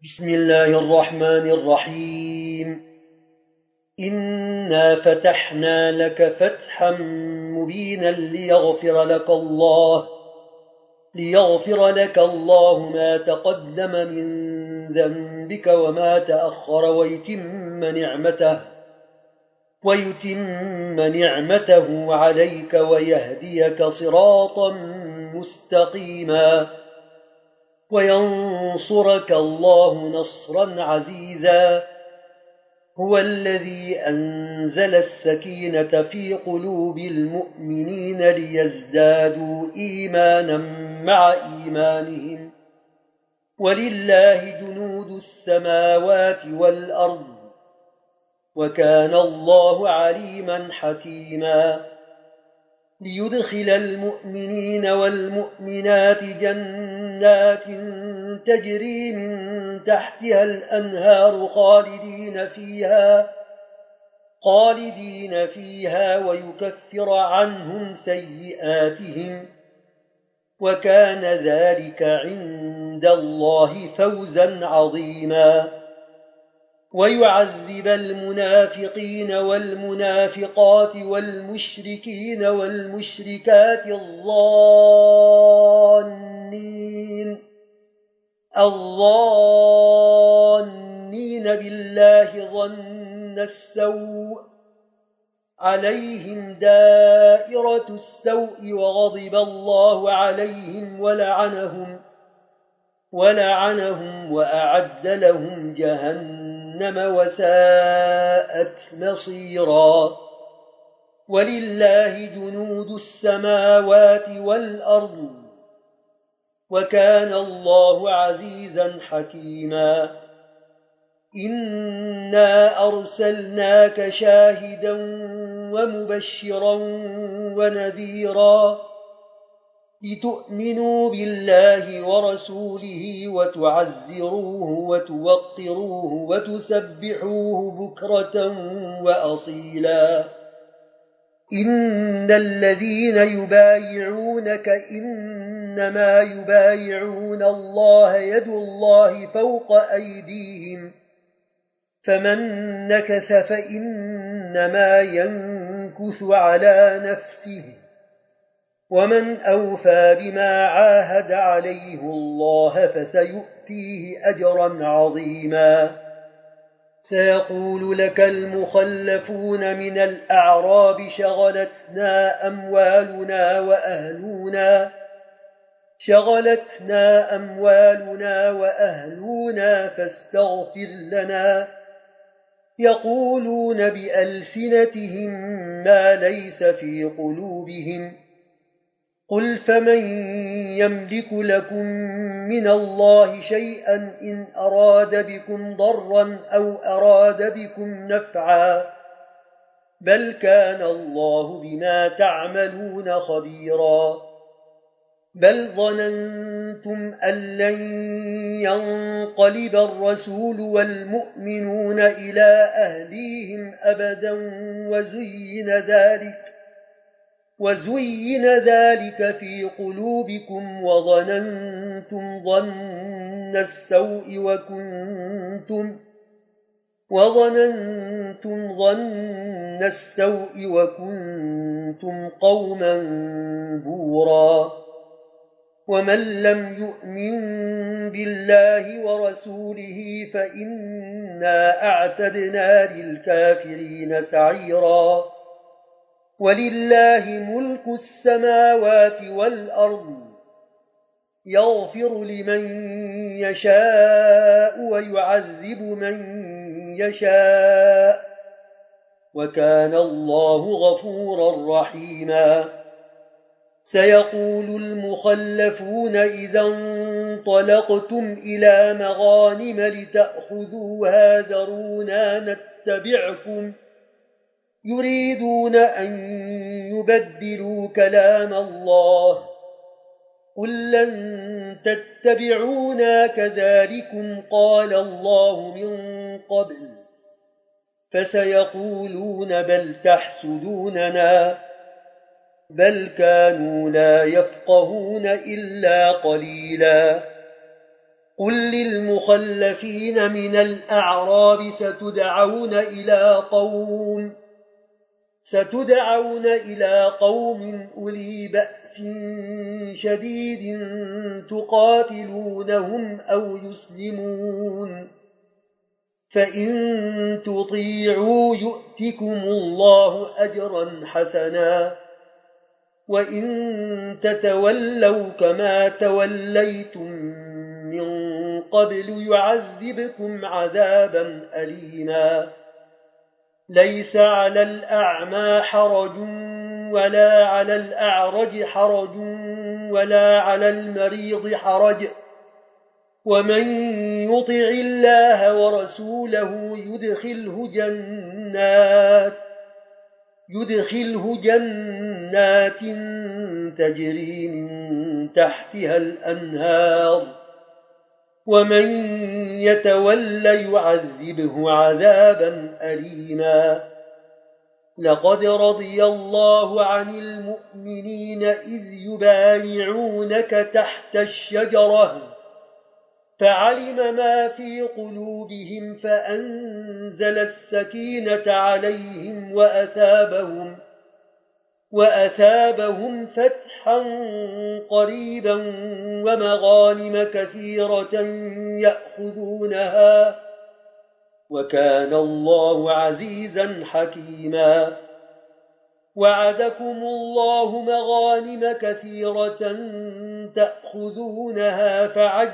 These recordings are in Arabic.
بسم الله الرحمن الرحيم. إنا فتحنا لك فتحا مبينا ليغفر لك الله ما تقدم من ذنبك وما تأخر ويتم نعمته عليك ويهديك صراطا مستقيما وينصرك الله نصرا عزيزا. هو الذي أنزل السكينة في قلوب المؤمنين ليزدادوا إيمانا مع إيمانهم ولله جنود السماوات والأرض وكان الله عليما حكيما. ليدخل المؤمنين والمؤمنات جنات تجري من تحتها الأنهار خالدين فيها ويكفر عنهم سيئاتهم وكان ذلك عند الله فوزا عظيما. ويعذب المنافقين والمنافقات والمشركين والمشركات الظانين بالله ظن السوء عليهم دائرة السوء وغضب الله عليهم ولعنهم وأعد لهم جهنم وساءت مصيرا. ولله جنود السماوات والأرض وكان الله عزيزا حكيما. إنا أرسلناك شاهدا ومبشرا ونذيرا لتؤمنوا بالله ورسوله وتعزروه وتوقروه وتسبحوه بكرة وأصيلا. إن الذين يبايعونك إنما يبايعون الله يد الله فوق أيديهم فمن نكث فإنما ينكث على نفسه ومن أوفى بما عاهد عليه الله فسيؤتيه أجرا عظيما. سيقول لك المخلفون من الأعراب شغلتنا أموالنا وأهلنا فاستغفر لنا. يقولون بألسنتهم ما ليس في قلوبهم قل فمن يملك لكم من الله شيئا إن أراد بكم ضرا أو أراد بكم نفعا بل كان الله بما تعملون خبيرا. بل ظننتم أن لن ينقلب الرسول والمؤمنون إلى أهليهم أبدا وزين ذلك في قلوبكم وظننتم ظن السوء وكنتم قوما بورا. ومن لم يؤمن بالله ورسوله فإنا أعتدنا للكافرين سعيرا. ولله ملك السماوات والأرض يغفر لمن يشاء ويعذب من يشاء وكان الله غفورا رحيما. سيقول المخلفون إذا انطلقتم إلى مغانم لتأخذوها ذرونا نتبعكم يريدون أن يبدلوا كلام الله قل لن تتبعونا كذلكم قال الله من قبل فسيقولون بل تحسدوننا بل كانوا لا يفقهون إلا قليلا قل للمخلفين من الأعراب ستدعون إلى قوم أولي بأس شديد تقاتلونهم أو يسلمون، فإن تطيعوا يؤتكم الله أجرا حسنا، وإن تتولوا كما توليتم من قبل يعذبكم عذابا أليما. ليس على الأعمى حرج ولا على الأعرج حرج ولا على المريض حرج، ومن يطع الله ورسوله يدخله جنات تجري من تحتها الأنهار، ومن يتولى يعذبه عذابا أليما. لقد رضي الله عن المؤمنين إذ يبايعونك تحت الشجرة فعلم ما في قلوبهم فأنزل السكينة عليهم وأثابهم فتحا قريبا ومغانم كثيرة يأخذونها، وكان الله عزيزا حكيما. وعدكم الله مغانم كثيرة تأخذونها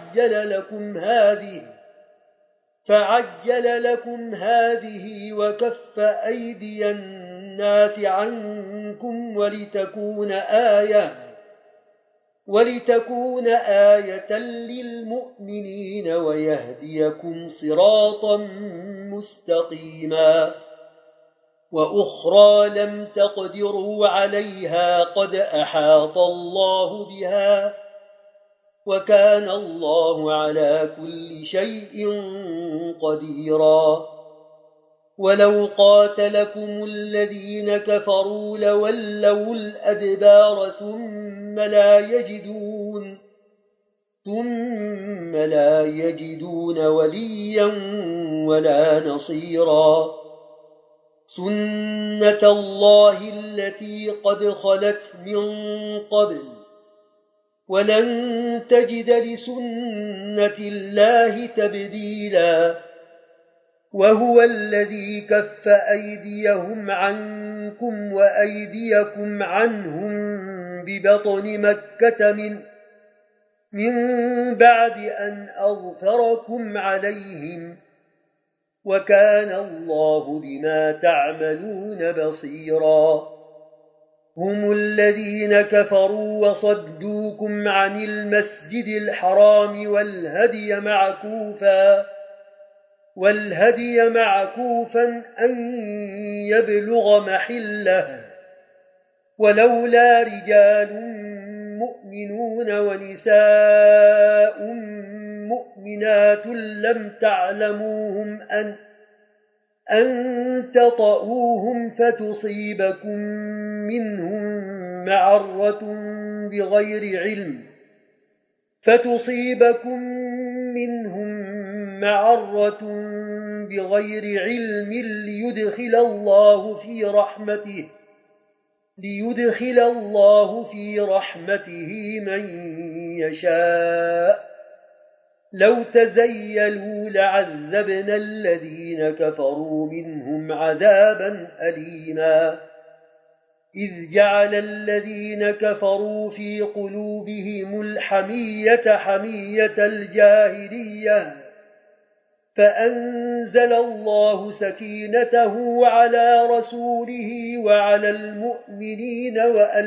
فعجل لكم هذه وكف أيدي الناس عنكم ولتكون آية للمؤمنين ويهديكم صراطا مستقيما. وأخرى لم تقدروا عليها قد أحاط الله بها، وكان الله على كل شيء قديرا. ولو قاتلكم الذين كفروا لولوا الأدبار ثم لا يجدون وليا ولا نصيرا. سنة الله التي قد خلت من قبل ولن تجد لسنة الله تبديلا. وهو الذي كف أيديهم عنكم وأيديكم عنهم ببطن مكة من بعد أن أظفركم عليهم، وكان الله بما تعملون بصيرا. هم الذين كفروا وصدوكم عن المسجد الحرام والهدي معكوفا أن يبلغ محله، ولولا رجال مؤمنون ونساء مؤمنات لم تعلموهم أن تطؤوهم فتصيبكم منهم معرة بغير علم ليدخل الله في رحمته من يشاء. لو تزيلوا لعذبنا الذين كفروا منهم عذابا أليما. إذ جعل الذين كفروا في قلوبهم الحمية حمية الجاهلية، فأنزل الله سكينته على رسوله وعلى المؤمنين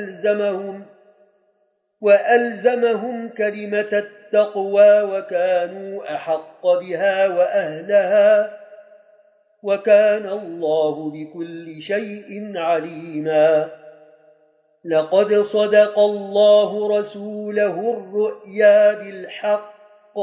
وألزمهم كلمة التقوى وكانوا أحق بها وأهلها، وكان الله بكل شيء عليما. لقد صدق الله رسوله الرؤيا بالحق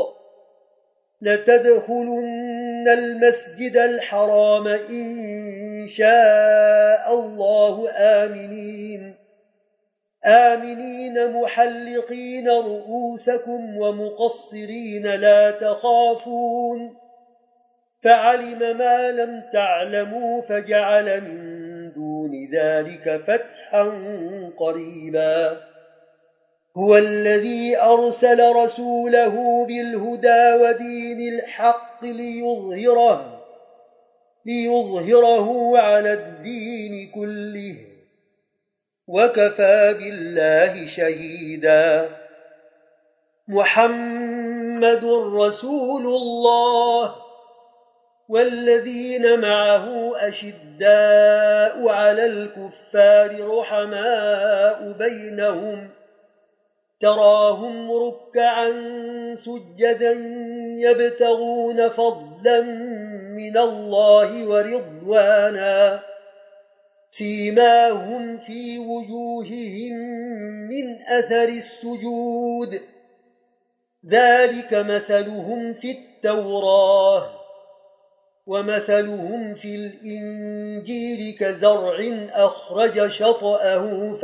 لتدخلن المسجد الحرام إن شاء الله آمنين آمنين محلقين رؤوسكم ومقصرين لا تخافون فعلم ما لم تعلموا فجعل من دون ذلك فتحا قريبا هو الذي أرسل رسوله بالهدى ودين الحق ليظهره على الدين كله وكفى بالله شهيدا محمد رسول الله والذين معه أشداء على الكفار رحماء بينهم تراهم ركعا سجدا يبتغون فضلا من الله ورضوانا سيماهم في وجوههم من أثر السجود ذلك مثلهم في التوراة ومثلهم في الإنجيل كزرع أخرج شطأه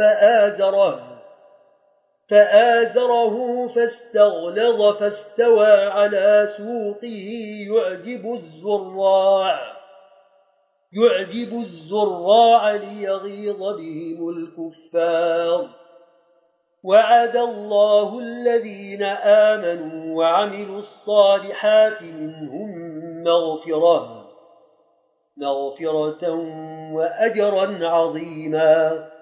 فآزره فاستغلظ فاستوى على سوقه يعجب الزراع ليغيظ بهم الكفار وعد الله الذين آمنوا وعملوا الصالحات منهم مغفرة وأجرا عظيما